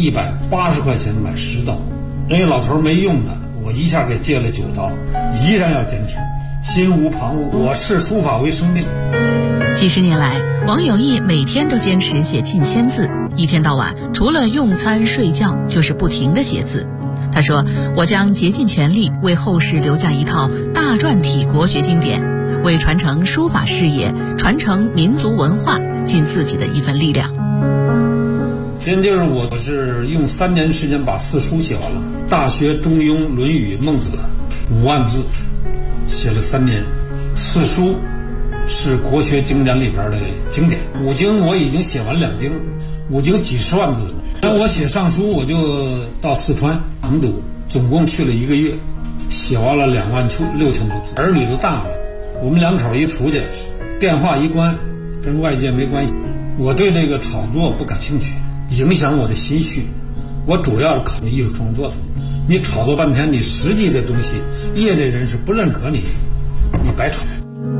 ，180块钱买10刀。人家老头没用的，我一下给借了9刀，依然要坚持，心无旁骛。我视书法为生命。 几十年来，王有义每天都坚持写近1000字，一天到晚除了用餐睡觉就是不停地写字。他说，我将竭尽全力为后世留下一套大篆体国学经典，为传承书法事业、传承民族文化尽自己的一份力量。 就是我是用3年时间把4书写完了，《大学》《中庸》《论语》《孟子》5万字，写了3年。4书是国学经典里边的经典，5经我已经写完2经，5经几十万字了。然后我写上书，我就到四川成都，总共去了1个月，写完了2万6000多字。儿女都大了，我们2口一出去，电话一关，跟外界没关系。我对这个炒作不感兴趣，影响我的心绪。我主要是考虑艺术创作的。你炒作半天，你实际的东西，业内人士不认可你，你白炒。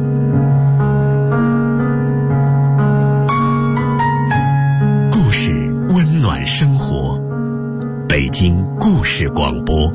故事温暖生活，北京故事广播。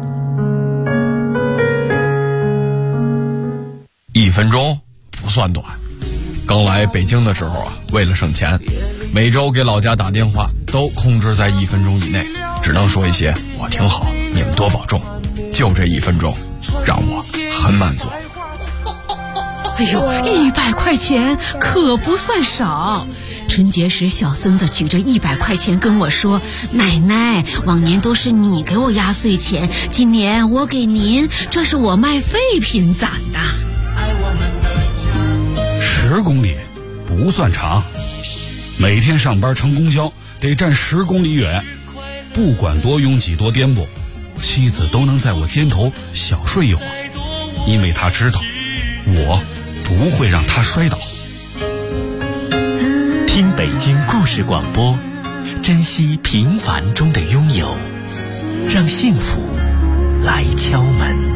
1分钟不算短。刚来北京的时候啊，为了省钱，每周给老家打电话都控制在1分钟以内，只能说一些我挺好，你们多保重。就这1分钟，让我很满足。 哎呦，100块钱可不算少。春节时，小孙子举着100块钱跟我说：“奶奶，往年都是你给我压岁钱，今年我给您，这是我卖废品攒的。 ”10公里不算长，每天上班乘公交得站10公里远，不管多拥挤多颠簸，妻子都能在我肩头小睡一会儿，因为她知道我不会让她摔倒。 听北京故事广播，珍惜平凡中的拥有，让幸福来敲门。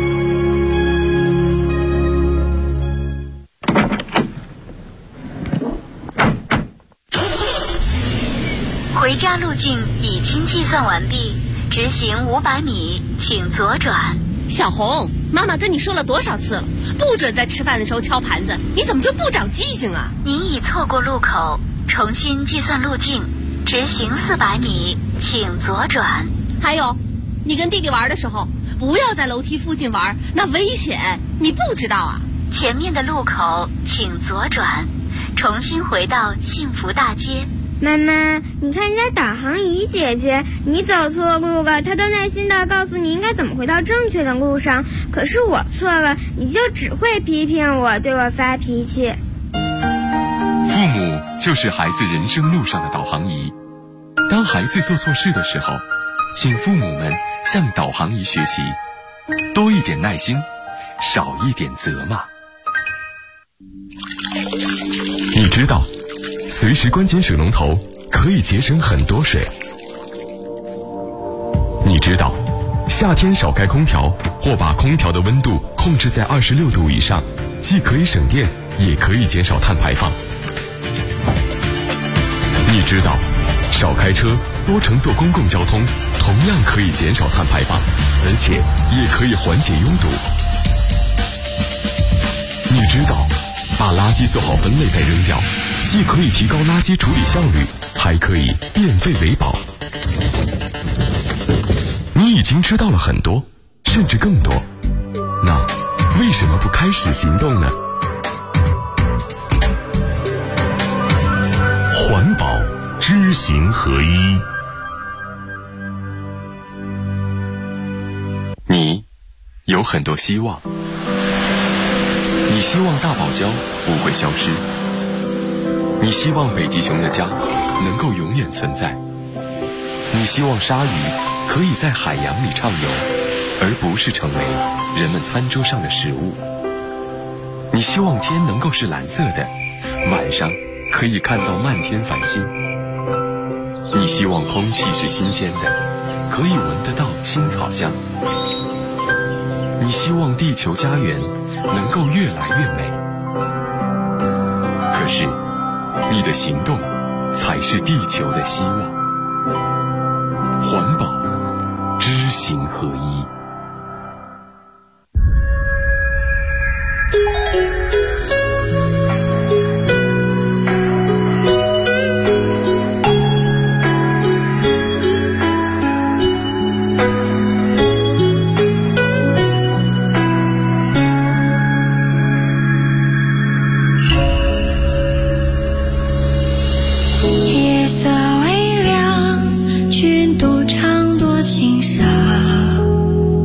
回家路径已经计算完毕，直行500米，请左转。 小红，妈妈跟你说了多少次了，不准在吃饭的时候敲盘子，你怎么就不长记性啊？ 您已错过路口，重新计算路径，直行400米，请左转。 还有，你跟弟弟玩的时候，不要在楼梯附近玩，那危险，你不知道啊？ 前面的路口请左转，重新回到幸福大街。 妈妈，你看人家导航仪姐姐，你走错路了，她都耐心地告诉你应该怎么回到正确的路上。可是我错了，你就只会批评我，对我发脾气。 父母就是孩子人生路上的导航仪。当孩子做错事的时候，请父母们向导航仪学习，多一点耐心，少一点责骂。你知道随时关紧水龙头可以节省很多水。你知道夏天少开空调或把空调的温度控制在26度以上，既可以省电也可以减少碳排放。你知道少开车多乘坐公共交通同样可以减少碳排放，而且也可以缓解拥堵。你知道把垃圾做好分类再扔掉，既可以提高垃圾处理效率，还可以变废为宝。你已经知道了很多，甚至更多，那为什么不开始行动呢？ 环保知行合一。 你有很多希望，你希望大堡礁不会消失，你希望北极熊的家能够永远存在，你希望鲨鱼可以在海洋里畅游，而不是成为人们餐桌上的食物。你希望天能够是蓝色的，晚上可以看到漫天繁星。你希望空气是新鲜的，可以闻得到青草香。你希望地球家园能够越来越美。可是你的行动才是地球的希望。环保知行合一。 夜色微凉，君独唱多情沙。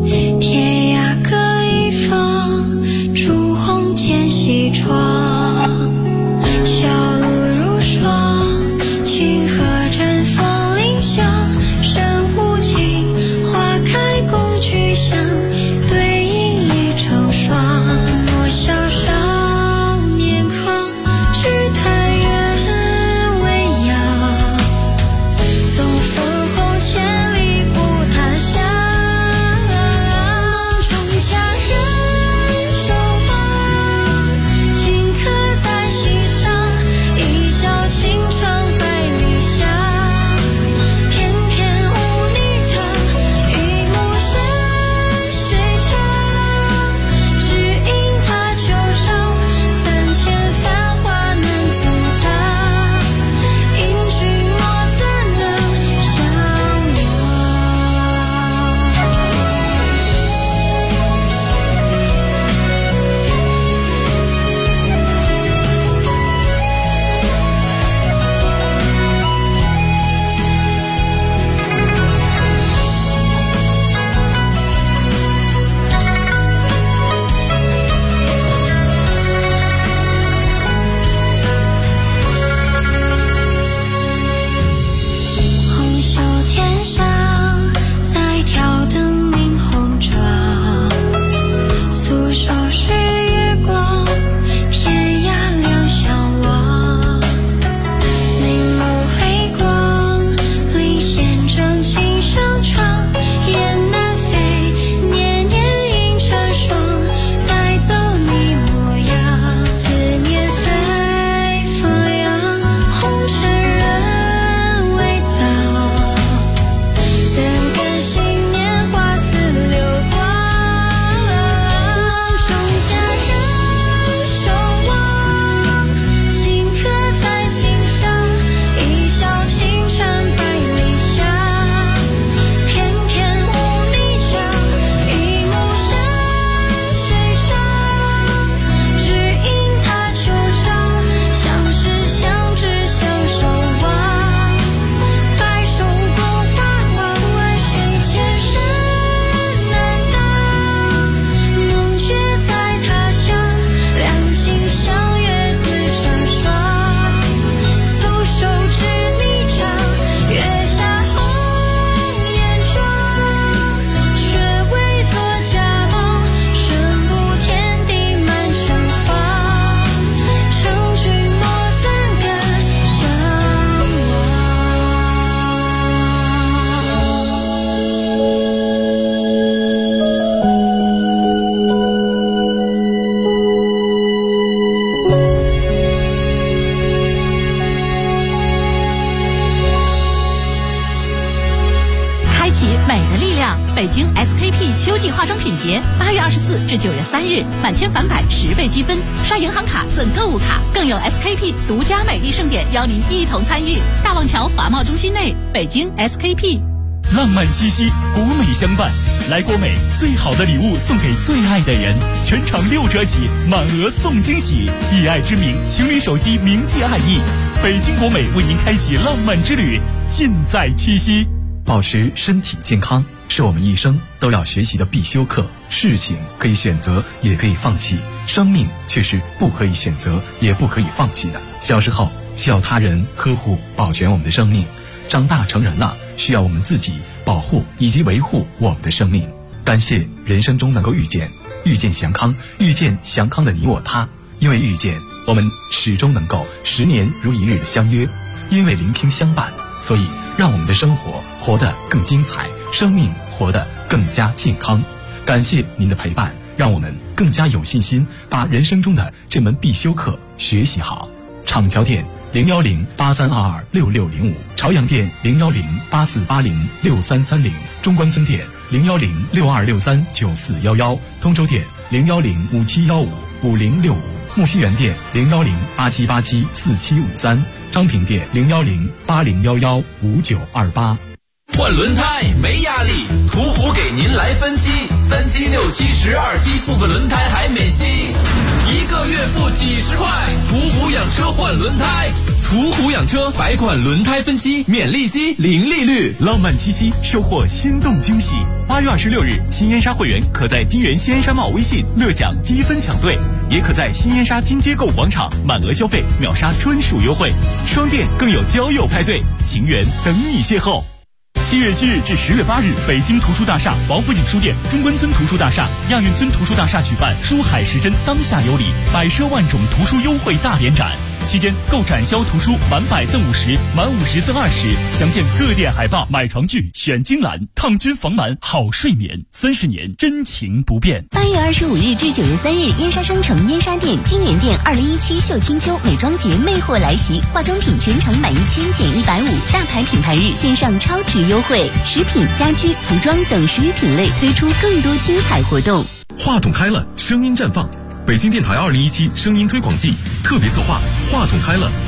美的力量。北京 SKP 秋季化妆品节，8月24至9月3日，满千返百10倍积分，刷银行卡赠购物卡，更有 SKP 独家美丽盛典邀您一同参与。大望桥华贸中心内，北京 SKP。 浪漫七夕，国美相伴，来国美，最好的礼物送给最爱的人，全场6折起，满额送惊喜，以爱之名，情侣手机铭记爱意。北京国美为您开启浪漫之旅，尽在七夕。 保持身体健康是我们一生都要学习的必修课。事情可以选择，也可以放弃，生命却是不可以选择，也不可以放弃的。小时候需要他人呵护保全我们的生命，长大成人了需要我们自己保护以及维护我们的生命。感谢人生中能够遇见祥康，遇见祥康的你我他。因为遇见，我们始终能够10年如一日的相约；因为聆听相伴，所以让我们的生活活得更精彩，生命活得更加健康。感谢您的陪伴，让我们更加有信心把人生中的这门必修课学习好。厂桥店01083226605，朝阳店01084806330，中关村店01062639411，通州店01057155065，木樨园店01087874753，张平店01080115928。 换轮胎没压力，途虎给您来分期，3期、6期、12期，部分轮胎还免息，1个月付几10块。途虎养车换轮胎，途虎养车百款轮胎分期，免利息，零利率。 浪漫七夕，收获心动惊喜。8月26日，新燕莎会员可在金源新燕莎茂微信乐享积分抢兑，也可在新燕莎金街购物广场满额消费秒杀专属优惠，双店更有交友派对，情缘等你邂逅。7月7日至10月8日，北京图书大厦、王府井书店、中关村图书大厦、亚运村图书大厦举办书海时针当下有礼，百奢万种图书优惠大联展。期间购展销图书满100赠50，满50赠20，详见各店海报。买床具选金兰，抗菌防螨好睡眠，30年真情不变。 8月25日至9月3日，燕莎商城燕莎店、金源店2017秀清秋美妆节魅惑来袭，化妆品全场满1000减150，大牌品牌日线上超值优惠，食品、家居、服装等10余品类推出更多精彩活动。 话筒开了，声音绽放。北京电台2017声音推广季特别策划，话筒开了。